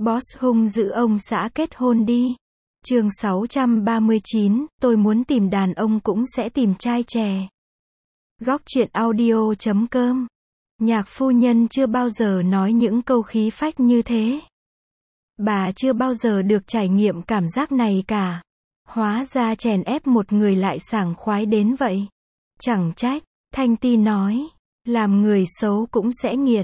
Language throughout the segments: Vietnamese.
Boss hung dữ ông xã kết hôn đi. Chương 639, tôi muốn tìm đàn ông cũng sẽ tìm trai trẻ. Góc truyện audio.com. Nhạc phu nhân chưa bao giờ nói những câu khí phách như thế. Bà chưa bao giờ được trải nghiệm cảm giác này cả. Hóa ra chèn ép một người lại sảng khoái đến vậy. Chẳng trách, Thanh Ti nói, làm người xấu cũng sẽ nghiện.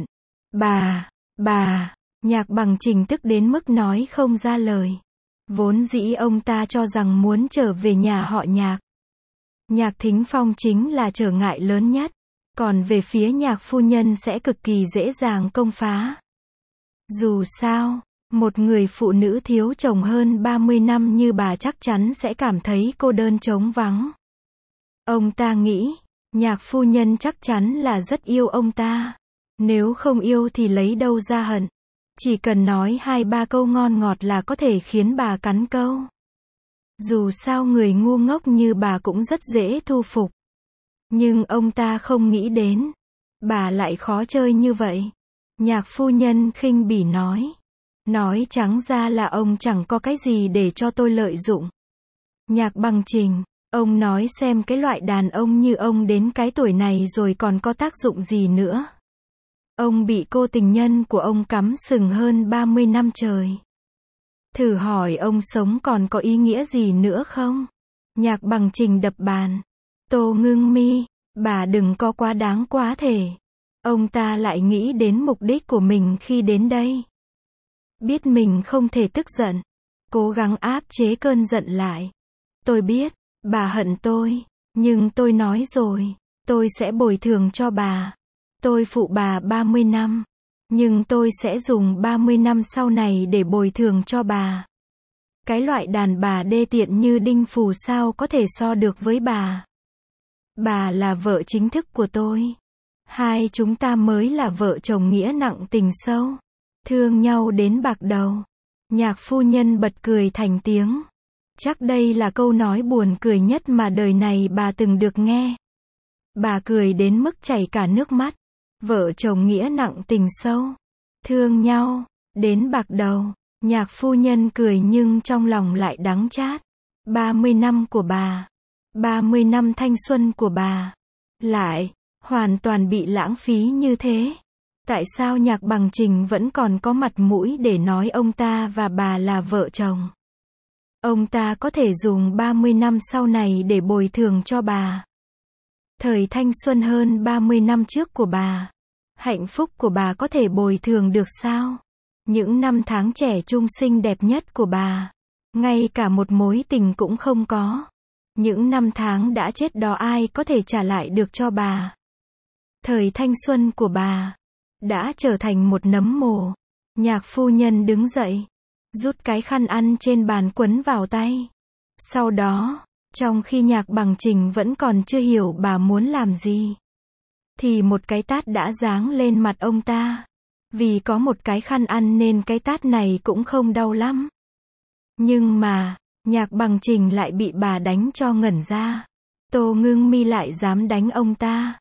Bà, Nhạc Bằng Trình tức đến mức nói không ra lời. Vốn dĩ ông ta cho rằng muốn trở về nhà họ Nhạc. Nhạc Thính Phong chính là trở ngại lớn nhất. Còn về phía nhạc phu nhân sẽ cực kỳ dễ dàng công phá. Dù sao, một người phụ nữ thiếu chồng hơn 30 năm như bà chắc chắn sẽ cảm thấy cô đơn trống vắng. Ông ta nghĩ, nhạc phu nhân chắc chắn là rất yêu ông ta. Nếu không yêu thì lấy đâu ra hận. Chỉ cần nói 2-3 câu ngon ngọt là có thể khiến bà cắn câu. Dù sao người ngu ngốc như bà cũng rất dễ thu phục. Nhưng ông ta không nghĩ đến, bà lại khó chơi như vậy. Nhạc phu nhân khinh bỉ nói. Nói trắng ra là ông chẳng có cái gì để cho tôi lợi dụng. Nhạc Bằng Trình, ông nói xem cái loại đàn ông như ông đến cái tuổi này rồi còn có tác dụng gì nữa. Ông bị cô tình nhân của ông cắm sừng hơn 30 năm trời. Thử hỏi ông sống còn có ý nghĩa gì nữa không? Nhạc Bằng Trình đập bàn. Tô Ngưng Mi, bà đừng có quá đáng quá thể. Ông ta lại nghĩ đến mục đích của mình khi đến đây. Biết mình không thể tức giận. Cố gắng áp chế cơn giận lại. Tôi biết, bà hận tôi. Nhưng tôi nói rồi, tôi sẽ bồi thường cho bà. Tôi phụ bà 30 năm. Nhưng tôi sẽ dùng 30 năm sau này để bồi thường cho bà. Cái loại đàn bà đê tiện như Đinh Phù sao có thể so được với bà. Bà là vợ chính thức của tôi. Hai chúng ta mới là vợ chồng nghĩa nặng tình sâu. Thương nhau đến bạc đầu. Nhạc phu nhân bật cười thành tiếng. Chắc đây là câu nói buồn cười nhất mà đời này bà từng được nghe. Bà cười đến mức chảy cả nước mắt. Vợ chồng nghĩa nặng tình sâu. Thương nhau, đến bạc đầu. Nhạc phu nhân cười nhưng trong lòng lại đắng chát. 30 năm của bà. 30 năm thanh xuân của bà. Lại, hoàn toàn bị lãng phí như thế. Tại sao Nhạc Bằng Trình vẫn còn có mặt mũi để nói ông ta và bà là vợ chồng? Ông ta có thể dùng 30 năm sau này để bồi thường cho bà. Thời thanh xuân hơn 30 năm trước của bà. Hạnh phúc của bà có thể bồi thường được sao? Những năm tháng trẻ trung xinh đẹp nhất của bà. Ngay cả một mối tình cũng không có. Những năm tháng đã chết đó ai có thể trả lại được cho bà? Thời thanh xuân của bà đã trở thành một nấm mồ. Nhạc phu nhân đứng dậy, rút cái khăn ăn trên bàn quấn vào tay. Sau đó, trong khi Nhạc Bằng Trình vẫn còn chưa hiểu bà muốn làm gì, thì một cái tát đã giáng lên mặt ông ta. Vì có một cái khăn ăn nên cái tát này cũng không đau lắm. Nhưng mà, Nhạc Bằng Trình lại bị bà đánh cho ngẩn ra. Tô Ngưng Mi lại dám đánh ông ta.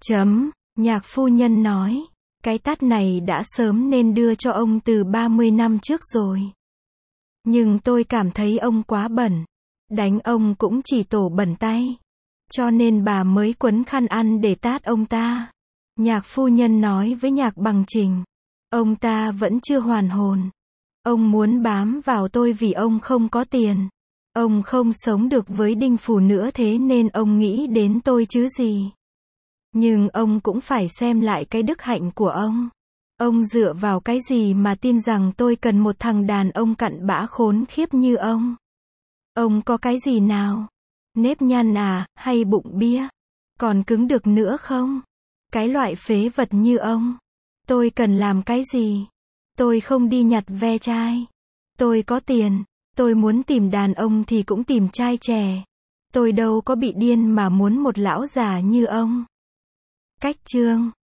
Nhạc phu nhân nói. Cái tát này đã sớm nên đưa cho ông từ 30 năm trước rồi. Nhưng tôi cảm thấy ông quá bẩn. Đánh ông cũng chỉ tổ bẩn tay. Cho nên bà mới quấn khăn ăn để tát ông ta. Nhạc phu nhân nói với Nhạc Bằng Trình. Ông ta vẫn chưa hoàn hồn. Ông muốn bám vào tôi vì ông không có tiền. Ông không sống được với Đinh Phù nữa thế nên ông nghĩ đến tôi chứ gì. Nhưng ông cũng phải xem lại cái đức hạnh của ông. Ông dựa vào cái gì mà tin rằng tôi cần một thằng đàn ông cặn bã khốn khiếp như ông? Ông có cái gì nào? Nếp nhăn à, hay bụng bia? Còn cứng được nữa không? Cái loại phế vật như ông. Tôi cần làm cái gì? Tôi không đi nhặt ve chai. Tôi có tiền. Tôi muốn tìm đàn ông thì cũng tìm trai trẻ. Tôi đâu có bị điên mà muốn một lão già như ông. Cách chương